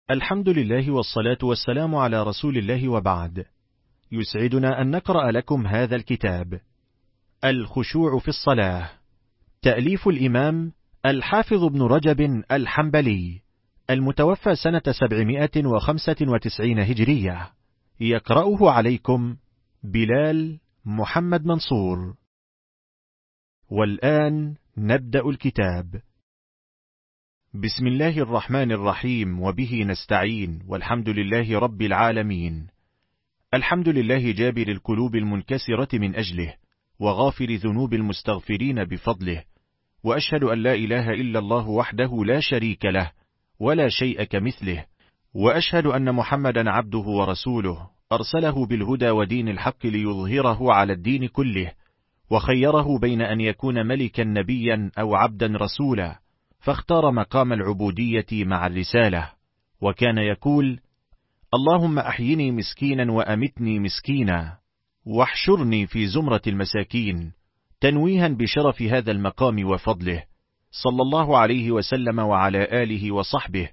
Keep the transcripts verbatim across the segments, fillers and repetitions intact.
الحمد لله والصلاة والسلام على رسول الله، وبعد. يسعدنا أن نقرأ لكم هذا الكتاب، الخشوع في الصلاة، تأليف الإمام الحافظ ابن رجب الحنبلي، المتوفى سنة سبعمائة وخمسة وتسعين هجرية. يقرأه عليكم بلال محمد منصور. والآن نبدأ الكتاب. بسم الله الرحمن الرحيم، وبه نستعين، والحمد لله رب العالمين. الحمد لله جابر القلوب المنكسرة من أجله، وغافر ذنوب المستغفرين بفضله، وأشهد أن لا إله إلا الله وحده لا شريك له ولا شيء كمثله، وأشهد أن محمدا عبده ورسوله أرسله بالهدى ودين الحق ليظهره على الدين كله، وخيره بين أن يكون ملكا نبيا أو عبدا رسولا، فاختار مقام العبودية مع الرسالة، وكان يقول: اللهم أحيني مسكينا وأمتني مسكينا، واحشرني في زمرة المساكين، تنويها بشرف هذا المقام وفضله، صلى الله عليه وسلم وعلى آله وصحبه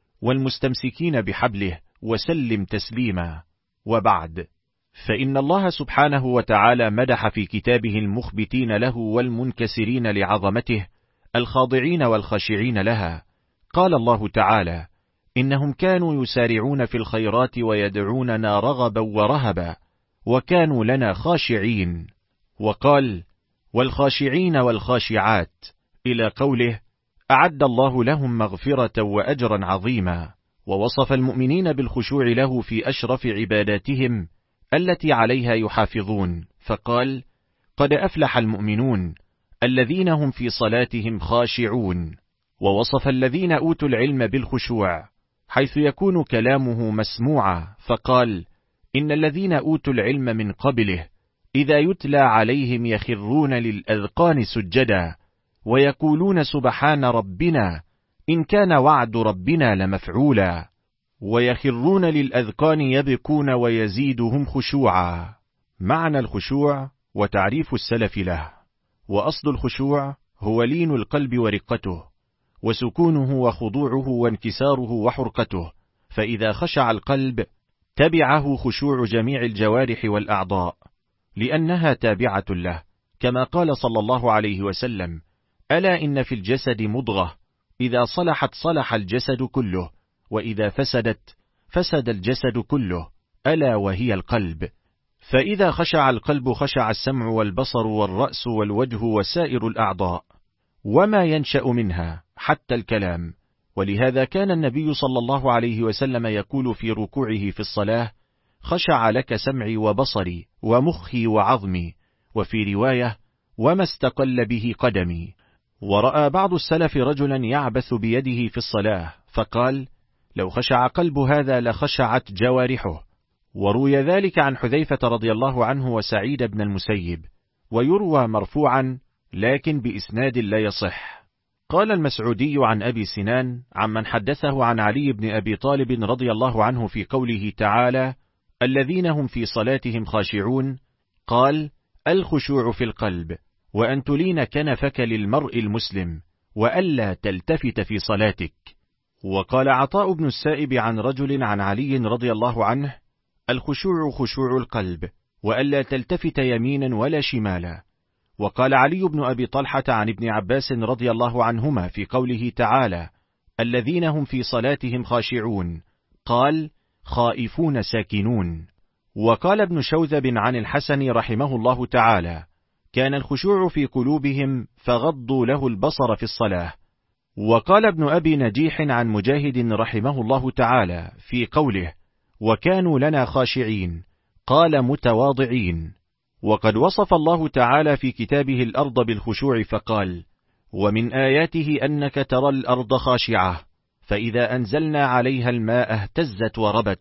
والمستمسكين بحبله وسلم تسليما. وبعد، فإن الله سبحانه وتعالى مدح في كتابه المخبتين له والمنكسرين لعظمته الخاضعين والخاشعين لها. قال الله تعالى: إنهم كانوا يسارعون في الخيرات ويدعوننا رغبا ورهبا وكانوا لنا خاشعين. وقال: والخاشعين والخاشعات، إلى قوله: أعد الله لهم مغفرة وأجرا عظيما. ووصف المؤمنين بالخشوع له في أشرف عباداتهم التي عليها يحافظون، فقال: قد أفلح المؤمنون الذين هم في صلاتهم خاشعون. ووصف الذين أوتوا العلم بالخشوع حيث يكون كلامه مسموعا، فقال: إن الذين أوتوا العلم من قبله إذا يتلى عليهم يخرون للأذقان سجدا ويقولون سبحان ربنا إن كان وعد ربنا لمفعولا، ويخرون للأذقان يبكون ويزيدهم خشوعا. معنى الخشوع وتعريف السلف له. وأصل الخشوع هو لين القلب ورقته، وسكونه وخضوعه وانكساره وحرقته، فإذا خشع القلب تبعه خشوع جميع الجوارح والأعضاء، لأنها تابعة له، كما قال صلى الله عليه وسلم: ألا إن في الجسد مضغة إذا صلحت صلح الجسد كله، وإذا فسدت فسد الجسد كله، ألا وهي القلب. فإذا خشع القلب خشع السمع والبصر والرأس والوجه وسائر الأعضاء، وما ينشأ منها حتى الكلام. ولهذا كان النبي صلى الله عليه وسلم يقول في ركوعه في الصلاة: خشع لك سمعي وبصري ومخي وعظمي، وفي رواية: وما استقل به قدمي. ورأى بعض السلف رجلا يعبث بيده في الصلاة، فقال: لو خشع قلب هذا لخشعت جوارحه. وروي ذلك عن حذيفة رضي الله عنه وسعيد بن المسيب، ويروى مرفوعا لكن بإسناد لا يصح. قال المسعودي عن أبي سنان عمن حدثه عن علي بن أبي طالب رضي الله عنه في قوله تعالى: الذين هم في صلاتهم خاشعون، قال: الخشوع في القلب، وأن تلين كنفك للمرء المسلم، وألا تلتفت في صلاتك. وقال عطاء بن السائب عن رجل عن علي رضي الله عنه: الخشوع خشوع القلب، وألا تلتفت يمينا ولا شمالا. وقال علي بن أبي طلحة عن ابن عباس رضي الله عنهما في قوله تعالى: الذين هم في صلاتهم خاشعون، قال: خائفون ساكنون. وقال ابن شوذب عن الحسن رحمه الله تعالى: كان الخشوع في قلوبهم فغضوا له البصر في الصلاة. وقال ابن أبي نجيح عن مجاهد رحمه الله تعالى في قوله: وكانوا لنا خاشعين، قال: متواضعين. وقد وصف الله تعالى في كتابه الأرض بالخشوع فقال: ومن آياته أنك ترى الأرض خاشعة فإذا أنزلنا عليها الماء اهتزت وربت،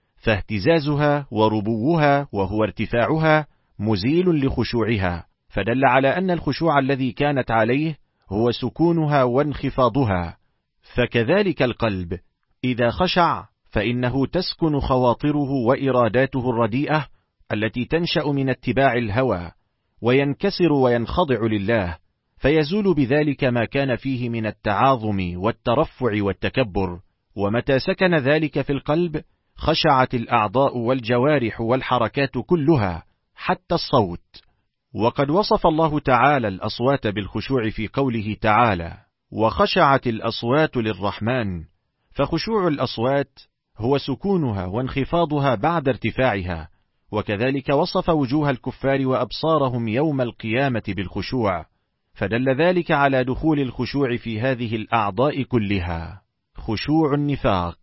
فاهتزازها وربوها وهو ارتفاعها مزيل لخشوعها، فدل على أن الخشوع الذي كانت عليه هو سكونها وانخفاضها. فكذلك القلب إذا خشع فإنه تسكن خواطره وإراداته الرديئة التي تنشأ من اتباع الهوى، وينكسر وينخضع لله، فيزول بذلك ما كان فيه من التعاظم والترفع والتكبر، ومتى سكن ذلك في القلب خشعت الأعضاء والجوارح والحركات كلها حتى الصوت. وقد وصف الله تعالى الأصوات بالخشوع في قوله تعالى: وخشعت الأصوات للرحمن. فخشوع الأصوات هو سكونها وانخفاضها بعد ارتفاعها. وكذلك وصف وجوه الكفار وأبصارهم يوم القيامة بالخشوع، فدل ذلك على دخول الخشوع في هذه الأعضاء كلها. خشوع النفاق.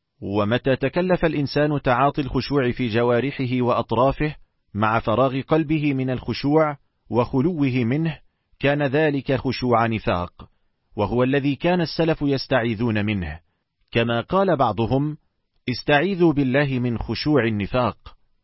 ومتى تكلف الإنسان تعاطي الخشوع في جوارحه وأطرافه مع فراغ قلبه من الخشوع وخلوه منه، كان ذلك خشوع نفاق، وهو الذي كان السلف يستعيذون منه، كما قال بعضهم: استعيذوا بالله من خشوع النفاق.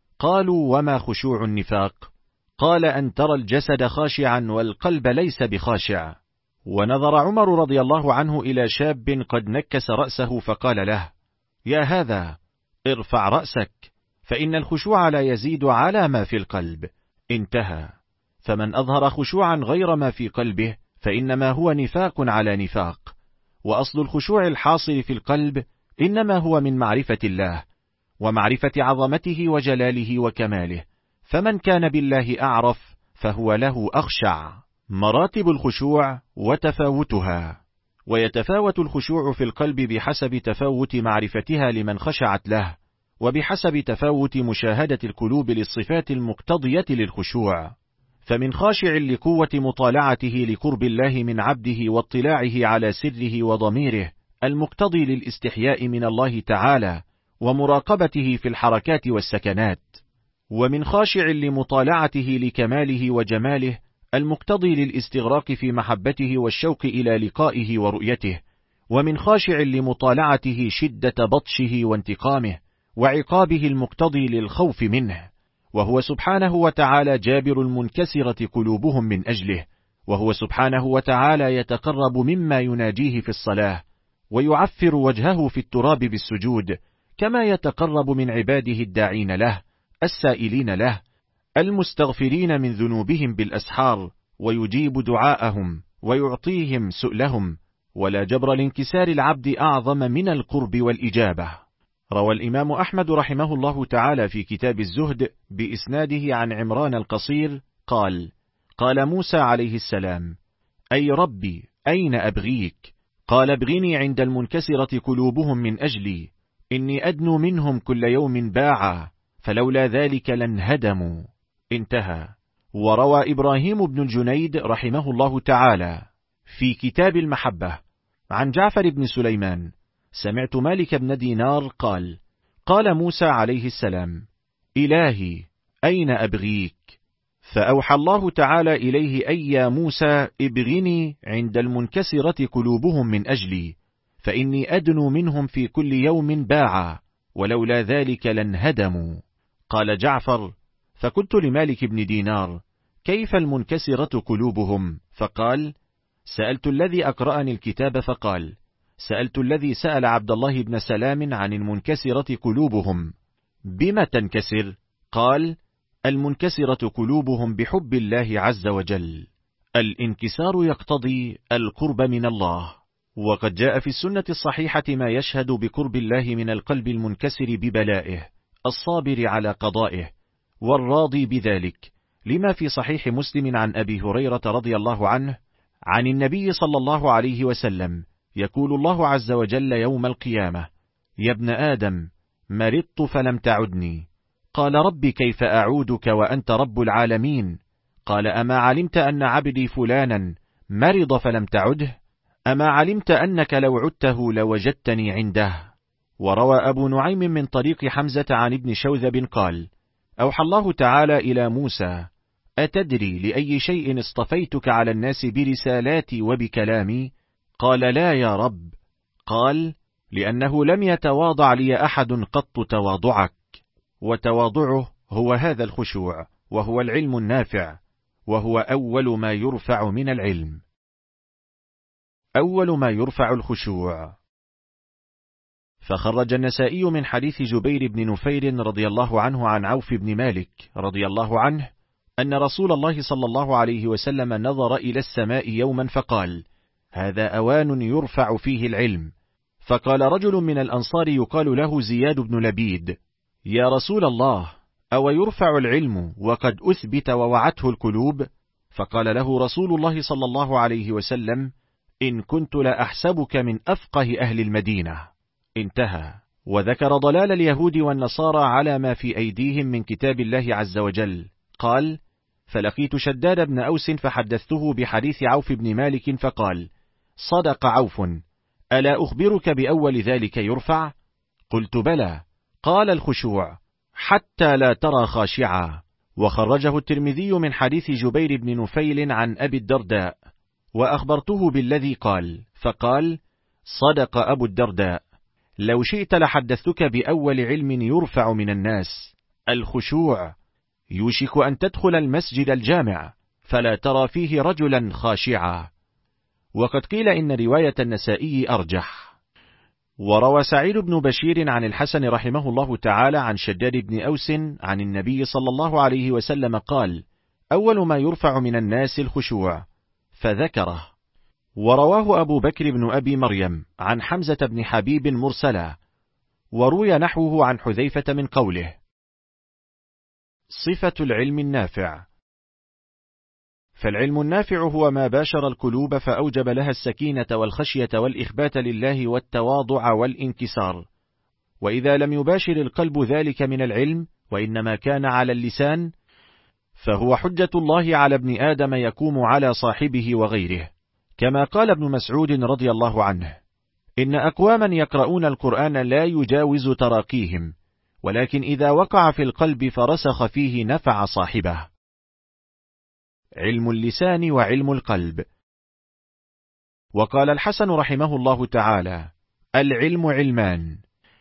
قالوا: وما خشوع النفاق؟ قال: أن ترى الجسد خاشعا والقلب ليس بخاشع. ونظر عمر رضي الله عنه إلى شاب قد نكس رأسه فقال له: يا هذا، ارفع رأسك، فإن الخشوع لا يزيد على ما في القلب. انتهى. فمن أظهر خشوعا غير ما في قلبه فإنما هو نفاق على نفاق. وأصل الخشوع الحاصل في القلب إنما هو من معرفة الله ومعرفة عظمته وجلاله وكماله، فمن كان بالله أعرف فهو له أخشع. مراتب الخشوع وتفاوتها. ويتفاوت الخشوع في القلب بحسب تفاوت معرفتها لمن خشعت له، وبحسب تفاوت مشاهدة القلوب للصفات المقتضية للخشوع. فمن خاشع لقوة مطالعته لقرب الله من عبده واطلاعه على سره وضميره المقتضي للاستحياء من الله تعالى ومراقبته في الحركات والسكنات. ومن خاشع لمطالعته لكماله وجماله المقتضي للاستغراق في محبته والشوق إلى لقائه ورؤيته. ومن خاشع لمطالعته شدة بطشه وانتقامه وعقابه المقتضي للخوف منه، وهو سبحانه وتعالى جابر المنكسرة قلوبهم من أجله. وهو سبحانه وتعالى يتقرب مما يناجيه في الصلاة ويعفر وجهه في التراب بالسجود، كما يتقرب من عباده الداعين له السائلين له المستغفرين من ذنوبهم بالأسحار، ويجيب دعاءهم ويعطيهم سؤلهم. ولا جبر لانكسار العبد أعظم من القرب والإجابة. روى الإمام أحمد رحمه الله تعالى في كتاب الزهد بإسناده عن عمران القصير قال: قال موسى عليه السلام: أي ربي، أين أبغيك؟ قال: ابغني عند المنكسرة قلوبهم من أجلي، إني أدنو منهم كل يوم باعا، فلولا ذلك لانهدموا. انتهى. وروى إبراهيم بن الجنيد رحمه الله تعالى في كتاب المحبة عن جعفر بن سليمان: سمعت مالك بن دينار قال: قال موسى عليه السلام: إلهي، أين أبغيك؟ فأوحى الله تعالى إليه: أي يا موسى، ابغني عند المنكسرة قلوبهم من أجلي، فإني أدنو منهم في كل يوم باعا، ولولا ذلك لانهدموا. قال جعفر: فقلت لمالك بن دينار: كيف المنكسرة قلوبهم؟ فقال: سألت الذي أقرأني الكتاب فقال: سألت الذي سأل عبد الله بن سلام عن المنكسرة قلوبهم. بما تنكسر؟ قال: المنكسرة قلوبهم بحب الله عز وجل. الانكسار يقتضي القرب من الله. وقد جاء في السنة الصحيحة ما يشهد بقرب الله من القلب المنكسر ببلائه الصابر على قضائه والراضي بذلك، لما في صحيح مسلم عن أبي هريرة رضي الله عنه عن النبي صلى الله عليه وسلم: يقول الله عز وجل يوم القيامة: يا ابن آدم، مرضت فلم تعدني. قال: رب كيف أعودك وأنت رب العالمين؟ قال: أما علمت أن عبدي فلانا مرض فلم تعده؟ أما علمت أنك لو عدته لوجدتني عنده؟ وروى أبو نعيم من طريق حمزة عن ابن شوذب قال: أوحى الله تعالى إلى موسى: أتدري لأي شيء اصطفيتك على الناس برسالاتي وبكلامي؟ قال: لا يا رب. قال: لأنه لم يتواضع لي أحد قط تواضعك. وتواضعه هو هذا الخشوع، وهو العلم النافع، وهو أول ما يرفع من العلم. أول ما يرفع الخشوع. فخرج النسائي من حديث جبير بن نفير رضي الله عنه عن عوف بن مالك رضي الله عنه أن رسول الله صلى الله عليه وسلم نظر إلى السماء يوما فقال: هذا أوان يرفع فيه العلم. فقال رجل من الأنصار يقال له زياد بن لبيد: يا رسول الله، أو يرفع العلم وقد أثبت ووعته القلوب؟ فقال له رسول الله صلى الله عليه وسلم: إن كنت لأحسبك من أفقه أهل المدينة. انتهى. وذكر ضلال اليهود والنصارى على ما في أيديهم من كتاب الله عز وجل. قال: فلقيت شداد بن أوس فحدثته بحديث عوف بن مالك فقال: صدق عوف، ألا أخبرك بأول ذلك يرفع؟ قلت بلى. قال: الخشوع، حتى لا ترى خاشعا. وخرجه الترمذي من حديث جبير بن نفيل عن أبي الدرداء، وأخبرته بالذي قال، فقال: صدق أبو الدرداء، لو شئت لحدثتك بأول علم يرفع من الناس: الخشوع. يوشك أن تدخل المسجد الجامع فلا ترى فيه رجلا خاشعا. وقد قيل إن رواية النسائي أرجح. وروى سعيد بن بشير عن الحسن رحمه الله تعالى عن شداد بن أوس عن النبي صلى الله عليه وسلم قال: أول ما يرفع من الناس الخشوع، فذكره. ورواه أبو بكر بن أبي مريم عن حمزة بن حبيب مرسلا، وروي نحوه عن حذيفة من قوله: صفة العلم النافع. فالعلم النافع هو ما باشر القلوب فأوجب لها السكينة والخشية والإخبات لله والتواضع والانكسار. وإذا لم يباشر القلب ذلك من العلم، وإنما كان على اللسان، فهو حجة الله على ابن آدم يقوم على صاحبه وغيره. كما قال ابن مسعود رضي الله عنه: إن أقواما يقرؤون القرآن لا يجاوز تراقيهم، ولكن إذا وقع في القلب فرسخ فيه نفع صاحبه. علم اللسان وعلم القلب. وقال الحسن رحمه الله تعالى: العلم علمان،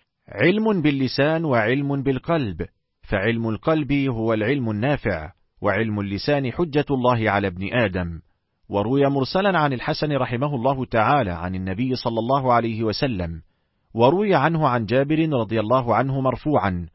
علم باللسان وعلم بالقلب، فعلم القلب هو العلم النافع، وعلم اللسان حجة الله على ابن آدم. وروي مرسلا عن الحسن رحمه الله تعالى عن النبي صلى الله عليه وسلم، وروي عنه عن جابر رضي الله عنه مرفوعا،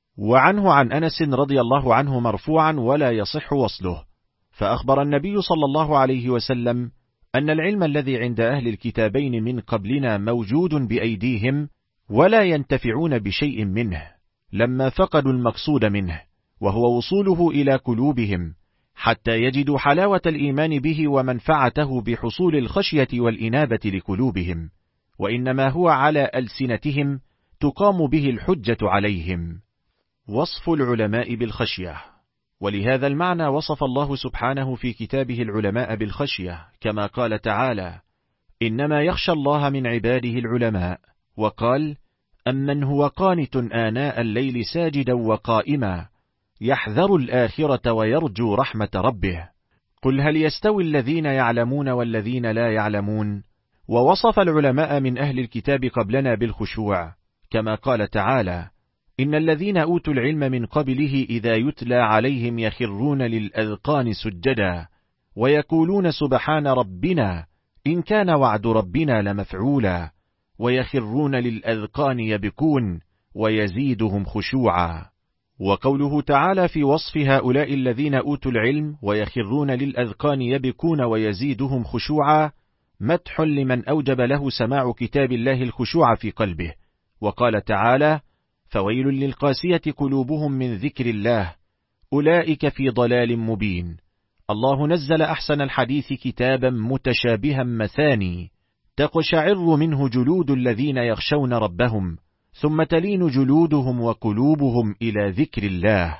وعنه عن أنس رضي الله عنه مرفوعا ولا يصح وصله. فأخبر النبي صلى الله عليه وسلم أن العلم الذي عند أهل الكتابين من قبلنا موجود بأيديهم، ولا ينتفعون بشيء منه لما فقدوا المقصود منه، وهو وصوله إلى قلوبهم حتى يجدوا حلاوة الإيمان به ومنفعته بحصول الخشية والإنابة لقلوبهم، وإنما هو على ألسنتهم تقام به الحجة عليهم. وصف العلماء بالخشية. ولهذا المعنى وصف الله سبحانه في كتابه العلماء بالخشية، كما قال تعالى: إنما يخشى الله من عباده العلماء. وقال: أمن هو قانت آناء الليل ساجدا وقائما يحذر الآخرة ويرجو رحمة ربه. قل هل يستوي الذين يعلمون والذين لا يعلمون. ووصف العلماء من أهل الكتاب قبلنا بالخشوع، كما قال تعالى: إن الذين أوتوا العلم من قبله إذا يتلى عليهم يخرون للأذقان سجدا ويقولون سبحان ربنا إن كان وعد ربنا لمفعولا ويخرون للأذقان يبكون ويزيدهم خشوعا. وقوله تعالى في وصف هؤلاء الذين أوتوا العلم ويخرون للأذقان يبكون ويزيدهم خشوعا مدح لمن أوجب له سماع كتاب الله الخشوع في قلبه. وقال تعالى: فويل للقاسية قلوبهم من ذكر الله أولئك في ضلال مبين. الله نزل أحسن الحديث كتابا متشابها مثاني تقشعر منه جلود الذين يخشون ربهم ثم تلين جلودهم وقلوبهم إلى ذكر الله.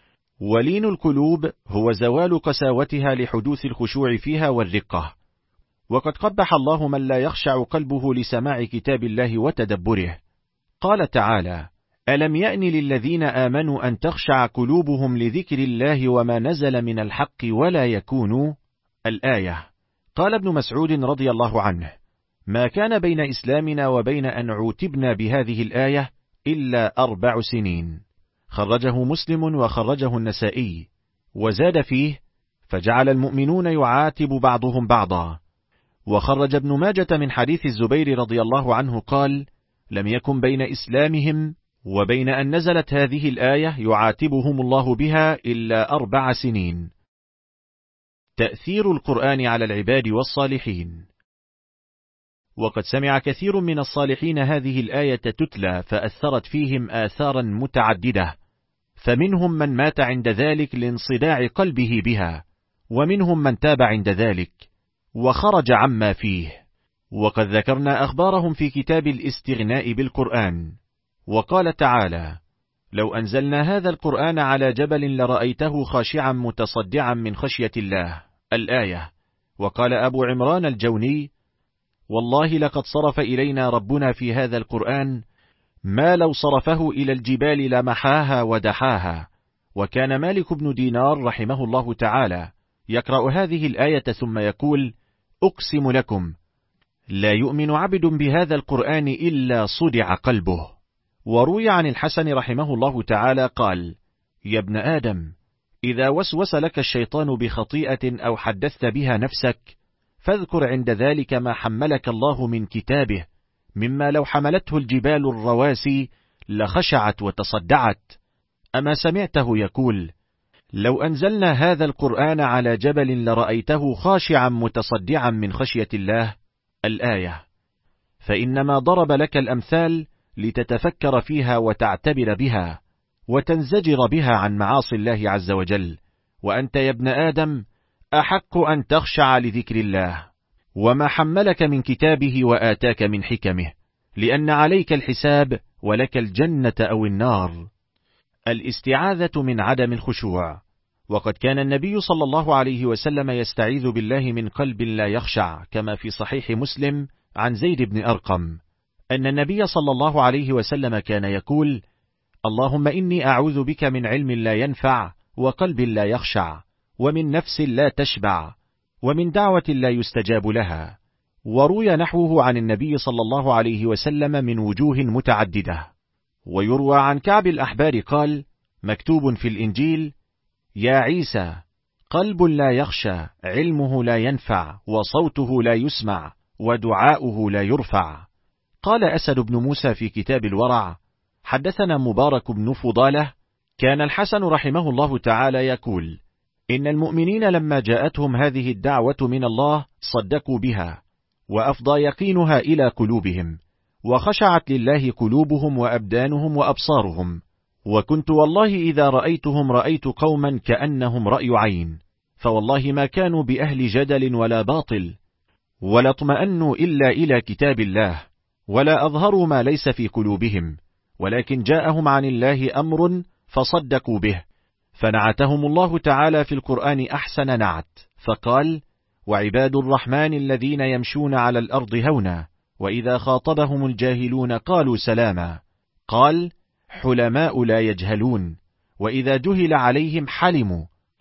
ولين القلوب هو زوال قساوتها لحدوث الخشوع فيها والرقة. وقد قبح الله من لا يخشع قلبه لسماع كتاب الله وتدبره. قال تعالى: ألم يأن للذين آمنوا أن تخشع قلوبهم لذكر الله وما نزل من الحق ولا يكونوا. الآية. قال ابن مسعود رضي الله عنه: ما كان بين إسلامنا وبين أن عوتبنا بهذه الآية إلا أربع سنين. خرجه مسلم وخرجه النسائي، وزاد فيه: فجعل المؤمنون يعاتب بعضهم بعضا. وخرج ابن ماجة من حديث الزبير رضي الله عنه قال: لم يكن بين إسلامهم وبين أن نزلت هذه الآية يعاتبهم الله بها إلا أربع سنين. تأثير القرآن على العباد والصالحين. وقد سمع كثير من الصالحين هذه الآية تتلى فأثرت فيهم آثارا متعددة، فمنهم من مات عند ذلك لانصداع قلبه بها، ومنهم من تاب عند ذلك وخرج عما فيه. وقد ذكرنا أخبارهم في كتاب الاستغناء بالقرآن. وقال تعالى: لو أنزلنا هذا القرآن على جبل لرأيته خاشعا متصدعا من خشية الله، الآية. وقال أبو عمران الجوني: والله لقد صرف إلينا ربنا في هذا القرآن ما لو صرفه إلى الجبال لمحاها ودحاها. وكان مالك بن دينار رحمه الله تعالى يقرأ هذه الآية ثم يقول: أقسم لكم لا يؤمن عبد بهذا القرآن إلا صدع قلبه. وروي عن الحسن رحمه الله تعالى قال: يا ابن آدم، إذا وسوس لك الشيطان بخطيئة أو حدثت بها نفسك فاذكر عند ذلك ما حملك الله من كتابه، مما لو حملته الجبال الرواسي لخشعت وتصدعت. أما سمعته يقول: لو أنزلنا هذا القرآن على جبل لرأيته خاشعا متصدعا من خشية الله، الآية. فإنما ضرب لك الأمثال لتتفكر فيها وتعتبر بها وتنزجر بها عن معاصي الله عز وجل، وأنت يا ابن آدم أحق أن تخشع لذكر الله وما حملك من كتابه وآتاك من حكمه، لأن عليك الحساب ولك الجنة أو النار. الاستعاذة من عدم الخشوع. وقد كان النبي صلى الله عليه وسلم يستعيذ بالله من قلب لا يخشع، كما في صحيح مسلم عن زيد بن أرقم أن النبي صلى الله عليه وسلم كان يقول: اللهم إني أعوذ بك من علم لا ينفع، وقلب لا يخشع، ومن نفس لا تشبع، ومن دعوة لا يستجاب لها. وروي نحوه عن النبي صلى الله عليه وسلم من وجوه متعددة. ويروى عن كعب الأحبار قال: مكتوب في الإنجيل: يا عيسى، قلب لا يخشى، علمه لا ينفع، وصوته لا يسمع، ودعاؤه لا يرفع. قال أسد بن موسى في كتاب الورع: حدثنا مبارك بن فضالة كان الحسن رحمه الله تعالى يقول: إن المؤمنين لما جاءتهم هذه الدعوة من الله صدقوا بها، وأفضى يقينها إلى قلوبهم، وخشعت لله قلوبهم وأبدانهم وأبصارهم. وكنت والله إذا رأيتهم رأيت قوما كأنهم رأي عين، فوالله ما كانوا بأهل جدل ولا باطل، ولا اطمأنوا إلا إلى كتاب الله، ولا أظهروا ما ليس في قلوبهم، ولكن جاءهم عن الله أمر فصدقوا به، فنعتهم الله تعالى في القرآن أحسن نعت، فقال: وعباد الرحمن الذين يمشون على الأرض هونا، وإذا خاطبهم الجاهلون قالوا سلاما. قال: حلماء لا يجهلون، وإذا جهل عليهم حلموا،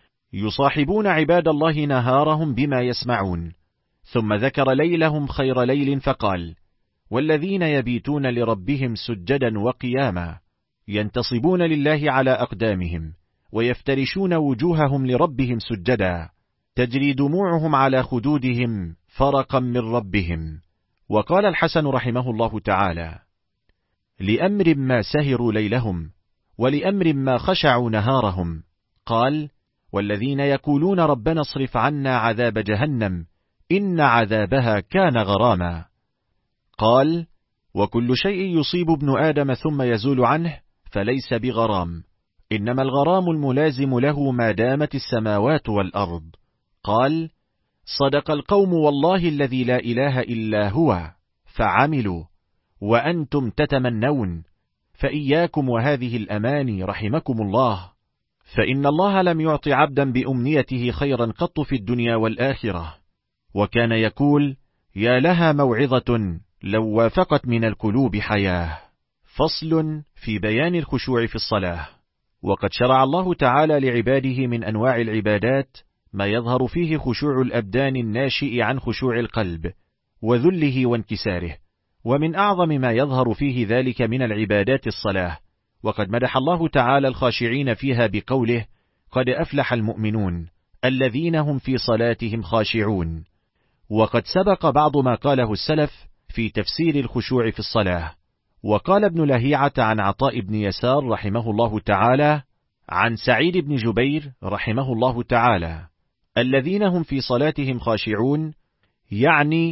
يصاحبون عباد الله نهارهم بما يسمعون. ثم ذكر ليلهم خير ليل فقال: والذين يبيتون لربهم سجدا وقياما، ينتصبون لله على أقدامهم، ويفترشون وجوههم لربهم سجدا، تجري دموعهم على خدودهم فرقا من ربهم. وقال الحسن رحمه الله تعالى: لأمر ما سهروا ليلهم، ولأمر ما خشعوا نهارهم. قال: والذين يقولون ربنا اصرف عنا عذاب جهنم إن عذابها كان غراما. قال: وكل شيء يصيب ابن آدم ثم يزول عنه فليس بغرام، إنما الغرام الملازم له ما دامت السماوات والأرض. قال: صدق القوم والله الذي لا إله إلا هو، فعملوا وأنتم تتمنون، فإياكم وهذه الأماني رحمكم الله، فإن الله لم يعط عبدا بأمنيته خيرا قط في الدنيا والآخرة. وكان يقول: يا لها موعظة لو وافقت من القلوب حياة. فصل في بيان الخشوع في الصلاة. وقد شرع الله تعالى لعباده من أنواع العبادات ما يظهر فيه خشوع الأبدان الناشئ عن خشوع القلب وذله وانكساره، ومن أعظم ما يظهر فيه ذلك من العبادات الصلاة. وقد مدح الله تعالى الخاشعين فيها بقوله: قد أفلح المؤمنون الذين هم في صلاتهم خاشعون. وقد سبق بعض ما قاله السلف في تفسير الخشوع في الصلاة. وقال ابن لهيعة عن عطاء بن يسار رحمه الله تعالى عن سعيد بن جبير رحمه الله تعالى: الذين هم في صلاتهم خاشعون، يعني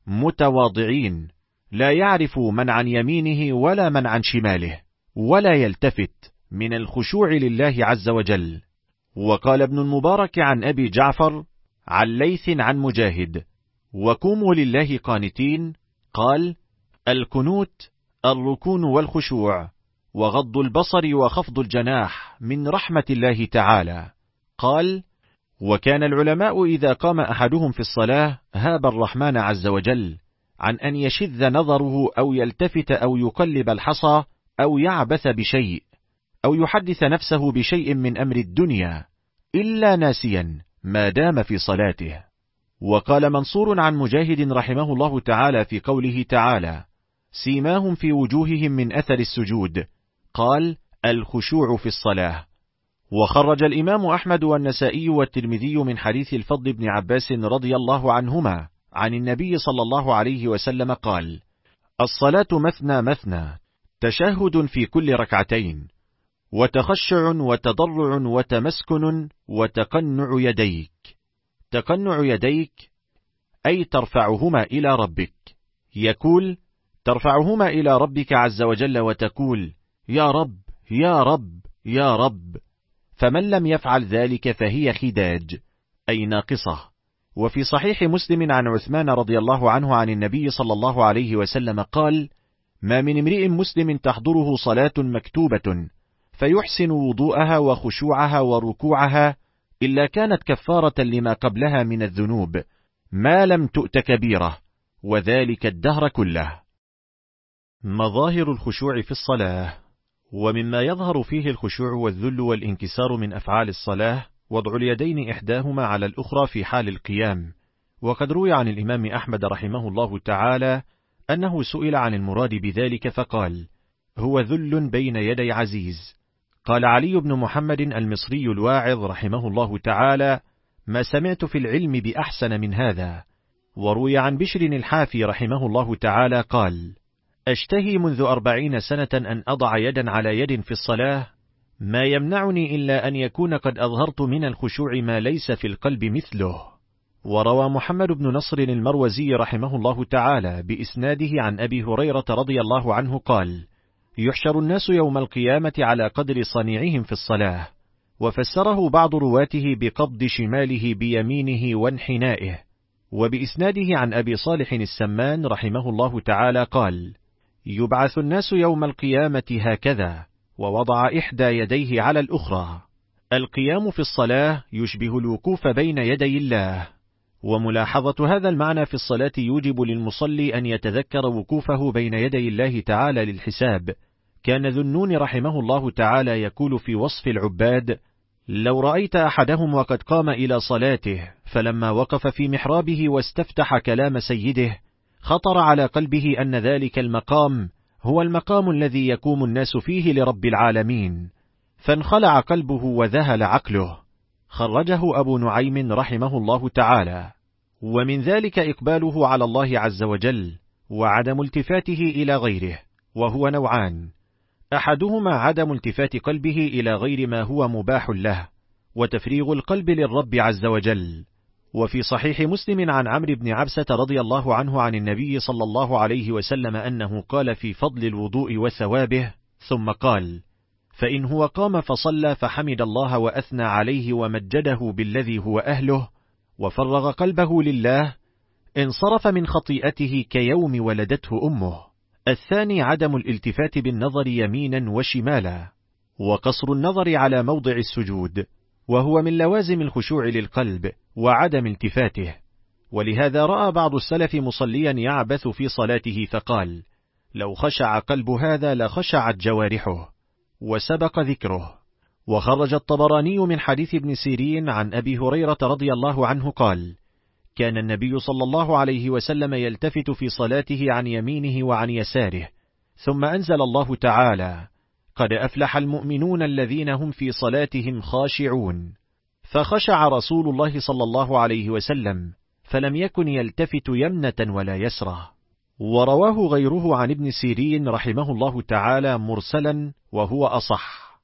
متواضعين، لا يعرف من عن يمينه ولا من عن شماله، ولا يلتفت، من الخشوع لله عز وجل. وقال ابن المبارك عن أبي جعفر عن ليث عن مجاهد: وقوموا لله قانتين، قال: القنوت الركون والخشوع، وغض البصر وخفض الجناح من رحمة الله تعالى. قال: وكان العلماء إذا قام أحدهم في الصلاة هاب الرحمن عز وجل عن أن يشذ نظره أو يلتفت أو يقلب الحصى أو يعبث بشيء أو يحدث نفسه بشيء من أمر الدنيا إلا ناسيا ما دام في صلاته. وقال منصور عن مجاهد رحمه الله تعالى في قوله تعالى: سيماهم في وجوههم من أثر السجود، قال: الخشوع في الصلاة. وخرج الإمام أحمد والنسائي والترمذي من حديث الفضل بن عباس رضي الله عنهما عن النبي صلى الله عليه وسلم قال: الصلاة مثنى مثنى، تشهد في كل ركعتين، وتخشع وتضرع وتمسكن وتقنع يديك. تقنع يديك أي ترفعهما إلى ربك، يقول: ترفعهما إلى ربك عز وجل وتقول: يا رب يا رب يا رب. فمن لم يفعل ذلك فهي خداج، أي ناقصة. وفي صحيح مسلم عن عثمان رضي الله عنه عن النبي صلى الله عليه وسلم قال: ما من امرئ مسلم تحضره صلاة مكتوبة فيحسن وضوءها وخشوعها وركوعها إلا كانت كفارة لما قبلها من الذنوب ما لم تؤت كبيرة، وذلك الدهر كله. مظاهر الخشوع في الصلاة. ومما يظهر فيه الخشوع والذل والانكسار من أفعال الصلاة وضع اليدين إحداهما على الأخرى في حال القيام. وقد روي عن الإمام أحمد رحمه الله تعالى أنه سئل عن المراد بذلك فقال: هو ذل بين يدي عزيز. قال علي بن محمد المصري الواعظ رحمه الله تعالى: ما سمعت في العلم بأحسن من هذا. وروي عن بشر الحافي رحمه الله تعالى قال: أشتهي منذ أربعين سنة أن أضع يدا على يد في الصلاة، ما يمنعني إلا أن يكون قد أظهرت من الخشوع ما ليس في القلب مثله. وروى محمد بن نصر المروزي رحمه الله تعالى بإسناده عن أبي هريرة رضي الله عنه قال: يحشر الناس يوم القيامة على قدر صنيعهم في الصلاة. وفسره بعض رواته بقبض شماله بيمينه وانحنائه. وبإسناده عن أبي صالح السمان رحمه الله تعالى قال: يبعث الناس يوم القيامة هكذا، ووضع إحدى يديه على الأخرى. القيام في الصلاة يشبه الوقوف بين يدي الله. وملاحظة هذا المعنى في الصلاة يوجب للمصلي أن يتذكر وقوفه بين يدي الله تعالى للحساب. كان ذو النون رحمه الله تعالى يقول في وصف العباد: لو رأيت أحدهم وقد قام إلى صلاته فلما وقف في محرابه واستفتح كلام سيده خطر على قلبه أن ذلك المقام هو المقام الذي يقوم الناس فيه لرب العالمين، فانخلع قلبه وذهل عقله. خرجه أبو نعيم رحمه الله تعالى. ومن ذلك إقباله على الله عز وجل وعدم التفاته إلى غيره، وهو نوعان: أحدهما عدم التفات قلبه إلى غير ما هو مباح له، وتفريغ القلب للرب عز وجل. وفي صحيح مسلم عن عمرو بن عبسة رضي الله عنه عن النبي صلى الله عليه وسلم أنه قال في فضل الوضوء وثوابه، ثم قال: فإن هو قام فصلى فحمد الله وأثنى عليه ومجده بالذي هو أهله وفرغ قلبه لله، انصرف من خطيئته كيوم ولدته أمه. الثاني عدم الالتفات بالنظر يمينا وشمالا، وقصر النظر على موضع السجود، وهو من لوازم الخشوع للقلب وعدم التفاته. ولهذا رأى بعض السلف مصليا يعبث في صلاته فقال: لو خشع قلب هذا لخشعت جوارحه، وسبق ذكره. وخرج الطبراني من حديث ابن سيرين عن أبي هريرة رضي الله عنه قال: كان النبي صلى الله عليه وسلم يلتفت في صلاته عن يمينه وعن يساره، ثم أنزل الله تعالى: قد أفلح المؤمنون الذين هم في صلاتهم خاشعون. فخشع رسول الله صلى الله عليه وسلم فلم يكن يلتفت يمنة ولا يسرة. ورواه غيره عن ابن سيرين رحمه الله تعالى مرسلا، وهو أصح.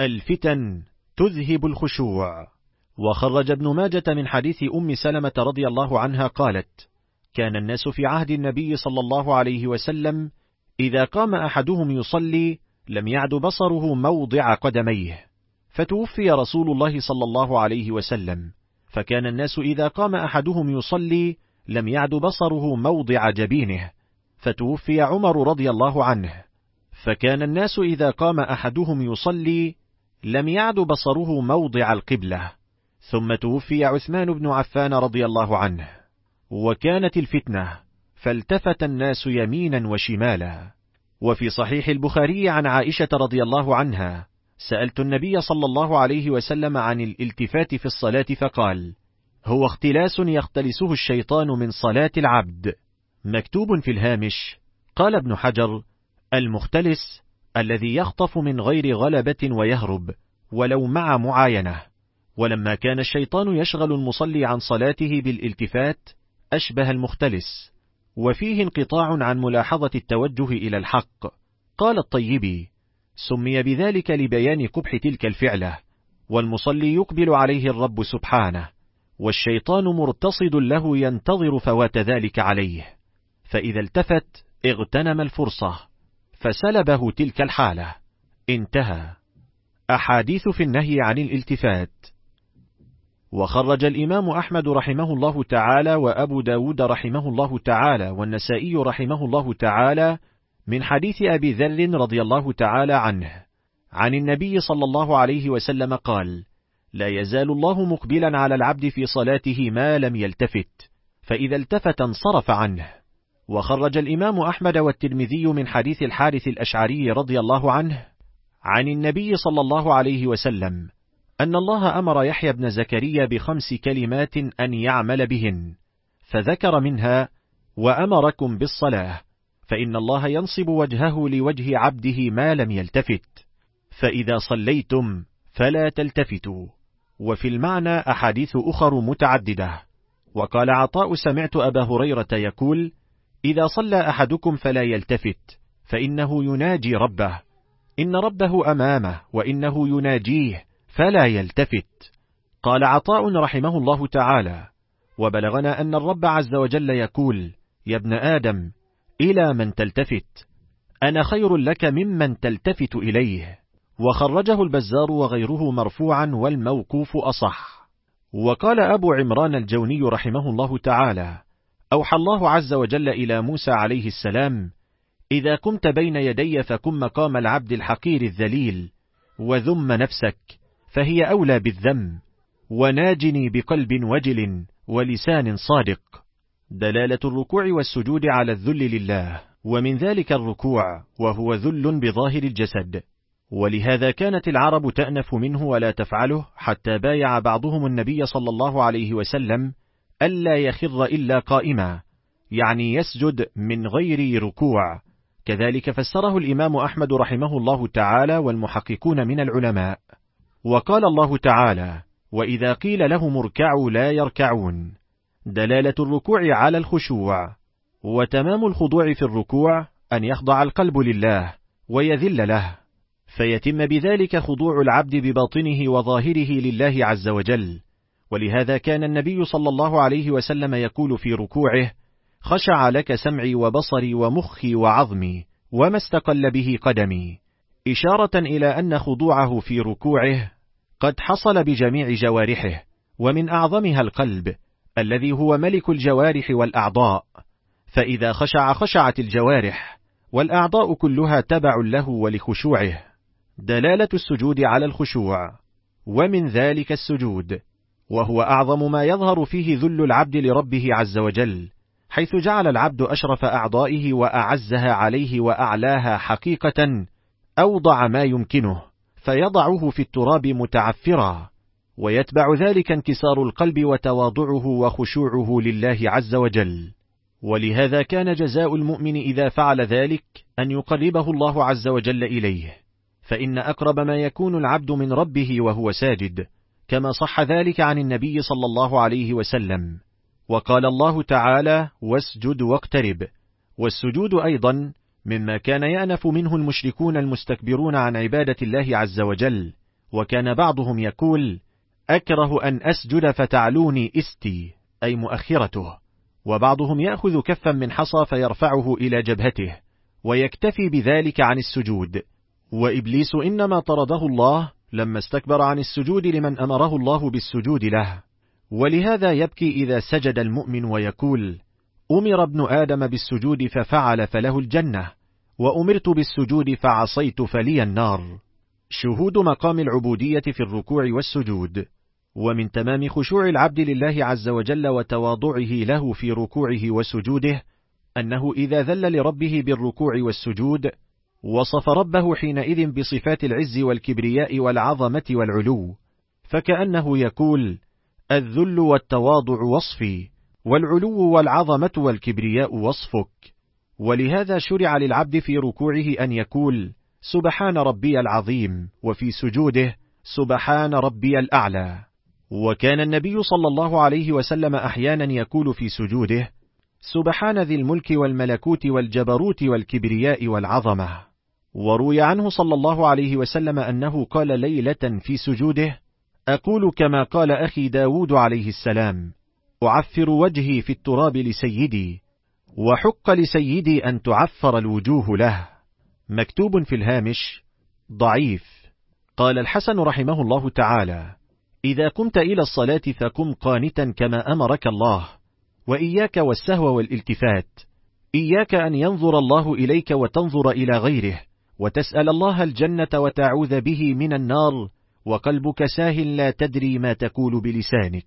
الفتن تذهب الخشوع. وخرج ابن ماجة من حديث أم سلمة رضي الله عنها قالت: كان الناس في عهد النبي صلى الله عليه وسلم إذا قام أحدهم يصلي لم يعد بصره موضع قدميه، فتوفي رسول الله صلى الله عليه وسلم، فكان الناس إذا قام أحدهم يصلي لم يعد بصره موضع جبينه، فتوفي عمر رضي الله عنه، فكان الناس إذا قام أحدهم يصلي لم يعد بصره موضع القبلة، ثم توفي عثمان بن عفان رضي الله عنه، وكانت الفتنة فالتفت الناس يمينا وشمالا. وفي صحيح البخاري عن عائشة رضي الله عنها: سألت النبي صلى الله عليه وسلم عن الالتفات في الصلاة فقال: هو اختلاس يختلسه الشيطان من صلاة العبد. مكتوب في الهامش: قال ابن حجر: المختلس الذي يخطف من غير غلبة ويهرب ولو مع معاينة. ولما كان الشيطان يشغل المصلي عن صلاته بالالتفات أشبه المختلس، وفيه انقطاع عن ملاحظة التوجه إلى الحق. قال الطيبي: سمي بذلك لبيان قبح تلك الفعلة، والمصلي يقبل عليه الرب سبحانه، والشيطان مرتصد له ينتظر فوات ذلك عليه، فإذا التفت اغتنم الفرصة فسلبه تلك الحالة. انتهى. أحاديث في النهي عن الالتفات. وخرج الإمام أحمد رحمه الله تعالى وأبو داود رحمه الله تعالى والنسائي رحمه الله تعالى من حديث أبي ذر رضي الله تعالى عنه عن النبي صلى الله عليه وسلم قال: لا يزال الله مقبلا على العبد في صلاته ما لم يلتفت، فإذا التفت انصرف عنه. وخرج الإمام أحمد والترمذي من حديث الحارث الأشعري رضي الله عنه عن النبي صلى الله عليه وسلم أن الله أمر يحيى بن زكريا بخمس كلمات أن يعمل بهن، فذكر منها: وأمركم بالصلاة، فإن الله ينصب وجهه لوجه عبده ما لم يلتفت، فإذا صليتم فلا تلتفتوا. وفي المعنى أحاديث أخر متعددة. وقال عطاء: سمعت أبا هريرة يقول: إذا صلى أحدكم فلا يلتفت، فإنه يناجي ربه، إن ربه أمامه وإنه يناجيه فلا يلتفت. قال عطاء رحمه الله تعالى: وبلغنا أن الرب عز وجل يقول: يا ابن آدم إلى من تلتفت؟ أنا خير لك ممن تلتفت إليه. وخرجه البزار وغيره مرفوعا، والموقوف أصح. وقال أبو عمران الجوني رحمه الله تعالى: أوحى الله عز وجل إلى موسى عليه السلام: إذا قمت بين يدي فكن مقام العبد الحقير الذليل، وذم نفسك فهي أولى بالذم، وناجني بقلب وجل ولسان صادق. دلالة الركوع والسجود على الذل لله، ومن ذلك الركوع وهو ذل بظاهر الجسد، ولهذا كانت العرب تأنف منه ولا تفعله، حتى بايع بعضهم النبي صلى الله عليه وسلم ألا يخر إلا قائما، يعني يسجد من غير ركوع. كذلك فسره الإمام أحمد رحمه الله تعالى والمحققون من العلماء. وقال الله تعالى: وإذا قيل لهم اركعوا لا يركعون. دلالة الركوع على الخشوع. وتمام الخضوع في الركوع أن يخضع القلب لله ويذل له، فيتم بذلك خضوع العبد بباطنه وظاهره لله عز وجل. ولهذا كان النبي صلى الله عليه وسلم يقول في ركوعه: خشع لك سمعي وبصري ومخي وعظمي وما استقل به قدمي، إشارة إلى أن خضوعه في ركوعه قد حصل بجميع جوارحه، ومن أعظمها القلب الذي هو ملك الجوارح والأعضاء، فإذا خشع خشعت الجوارح، والأعضاء كلها تبع له ولخشوعه. دلالة السجود على الخشوع. ومن ذلك السجود، وهو أعظم ما يظهر فيه ذل العبد لربه عز وجل، حيث جعل العبد أشرف أعضائه وأعزها عليه وأعلاها حقيقة أوضع ما يمكنه، فيضعه في التراب متعفرا، ويتبع ذلك انكسار القلب وتواضعه وخشوعه لله عز وجل. ولهذا كان جزاء المؤمن إذا فعل ذلك أن يقربه الله عز وجل إليه، فإن أقرب ما يكون العبد من ربه وهو ساجد، كما صح ذلك عن النبي صلى الله عليه وسلم. وقال الله تعالى: واسجد واقترب. والسجود أيضا مما كان يأنف منه المشركون المستكبرون عن عبادة الله عز وجل، وكان بعضهم يقول: أكره أن أسجد فتعلوني استي، أي مؤخرته. وبعضهم يأخذ كفا من حصى فيرفعه إلى جبهته ويكتفي بذلك عن السجود. وإبليس إنما طرده الله لما استكبر عن السجود لمن أمره الله بالسجود له، ولهذا يبكي إذا سجد المؤمن ويقول: أمر ابن آدم بالسجود ففعل فله الجنة، وأمرت بالسجود فعصيت فلي النار. شهود مقام العبودية في الركوع والسجود. ومن تمام خشوع العبد لله عز وجل وتواضعه له في ركوعه وسجوده أنه إذا ذل لربه بالركوع والسجود وصف ربه حينئذ بصفات العز والكبرياء والعظمة والعلو، فكأنه يقول: الذل والتواضع وصفي، والعلو والعظمة والكبرياء وصفك. ولهذا شرع للعبد في ركوعه أن يقول: سبحان ربي العظيم، وفي سجوده: سبحان ربي الأعلى. وكان النبي صلى الله عليه وسلم أحيانا يقول في سجوده: سبحان ذي الملك والملكوت والجبروت والكبرياء والعظمة. وروي عنه صلى الله عليه وسلم أنه قال ليلة في سجوده: أقول كما قال أخي داود عليه السلام: أعفر وجهي في التراب لسيدي، وحق لسيدي أن تعفر الوجوه له. مكتوب في الهامش: ضعيف. قال الحسن رحمه الله تعالى: إذا قمت إلى الصلاة فقم قانتا كما أمرك الله، وإياك والسهو والالتفات. إياك أن ينظر الله إليك وتنظر إلى غيره، وتسأل الله الجنة وتعوذ به من النار، وقلبك ساه لا تدري ما تقول بلسانك.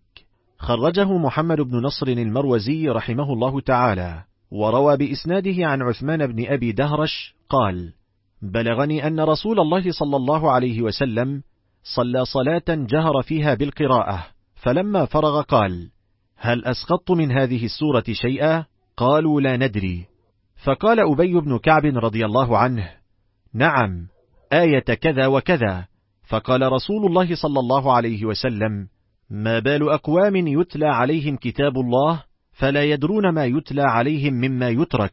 خرجه محمد بن نصر المروزي رحمه الله تعالى، وروى بإسناده عن عثمان بن أبي دهرش قال: بلغني أن رسول الله صلى الله عليه وسلم صلى صلاة جهر فيها بالقراءة، فلما فرغ قال: هل أسقطت من هذه السورة شيئا؟ قالوا: لا ندري. فقال أبي بن كعب رضي الله عنه: نعم، آية كذا وكذا. فقال رسول الله صلى الله عليه وسلم: ما بال أقوام يتلى عليهم كتاب الله فلا يدرون ما يتلى عليهم مما يترك.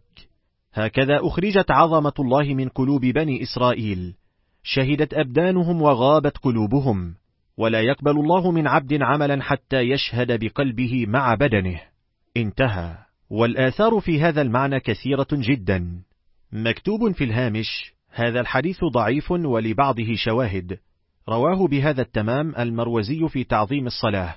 هكذا أخرجت عظمة الله من قلوب بني إسرائيل، شهدت أبدانهم وغابت قلوبهم، ولا يقبل الله من عبد عملا حتى يشهد بقلبه مع بدنه. انتهى. والآثار في هذا المعنى كثيرة جدا. مكتوب في الهامش: هذا الحديث ضعيف ولبعضه شواهد، رواه بهذا التمام المروزي في تعظيم الصلاة،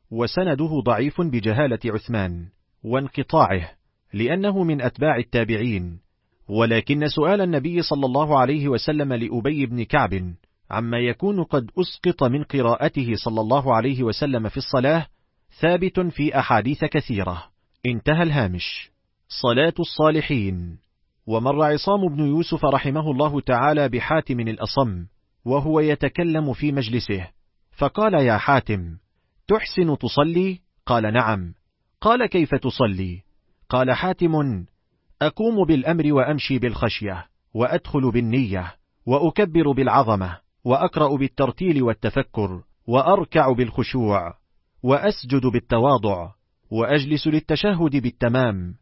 وسنده ضعيف بجهالة عثمان وانقطاعه، لأنه من أتباع التابعين. ولكن سؤال النبي صلى الله عليه وسلم لأبي بن كعب عما يكون قد أسقط من قراءته صلى الله عليه وسلم في الصلاة ثابت في أحاديث كثيرة. انتهى الهامش. صلاة الصالحين. ومر عصام بن يوسف رحمه الله تعالى بحاتم الأصم وهو يتكلم في مجلسه، فقال: يا حاتم، تحسن تصلي؟ قال: نعم. قال: كيف تصلي؟ قال حاتم: أقوم بالأمر وأمشي بالخشية، وأدخل بالنية، وأكبر بالعظمة، وأقرأ بالترتيل والتفكر، وأركع بالخشوع، وأسجد بالتواضع، وأجلس للتشهد بالتمام،